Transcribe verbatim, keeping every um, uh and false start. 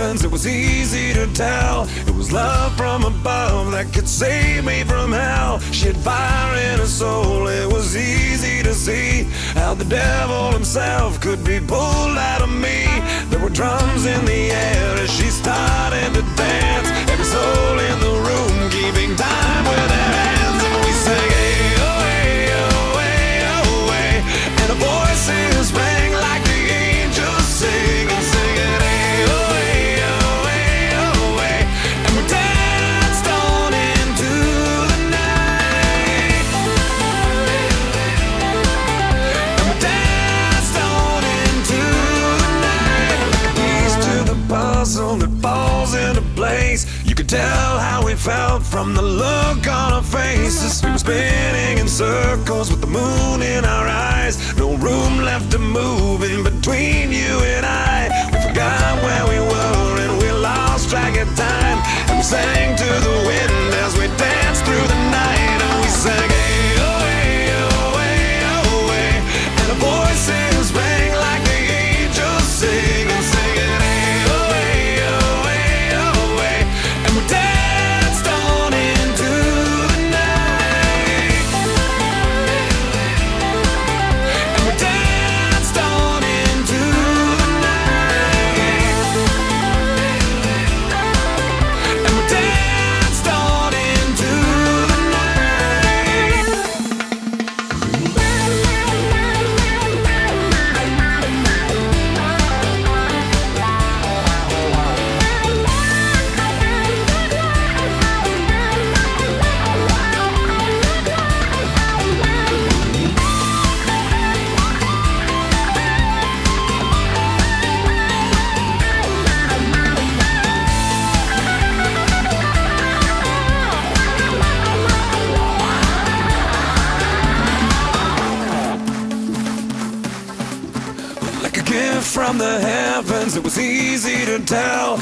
heavens, it was easy to tell. It was love from above that could save me from hell. She had fire in her soul, it was easy to see how the devil himself could be pulled out of me. There were drums in the air as she started to dance. Every soul in the room keeping time with their hands. And we sang, hey, oh, hey, oh, hey, oh, hey. And the voices rang like the angels sing and singing, hey, oh, hey, oh, hey, oh, hey. And we danced on into the night. And we danced on into the night. Like a piece to the puzzle that falls into place. You could tell how we felt from the look on our faces. We were spinning in circles with the moon in our eyes. No room left to move in between you and I. We forgot where we were and we lost track of time. And we sang to the wind as we danced through the night. And we sang, hey, oh, hey, oh, hey, oh, hey. And the voices rang like the angels sing and singing, hey, oh, hey, oh, hey, oh, hey. And we danced on into the night. And we danced on into the night. And we danced on into the night. Like a gift from the heavens, it was easy to tell.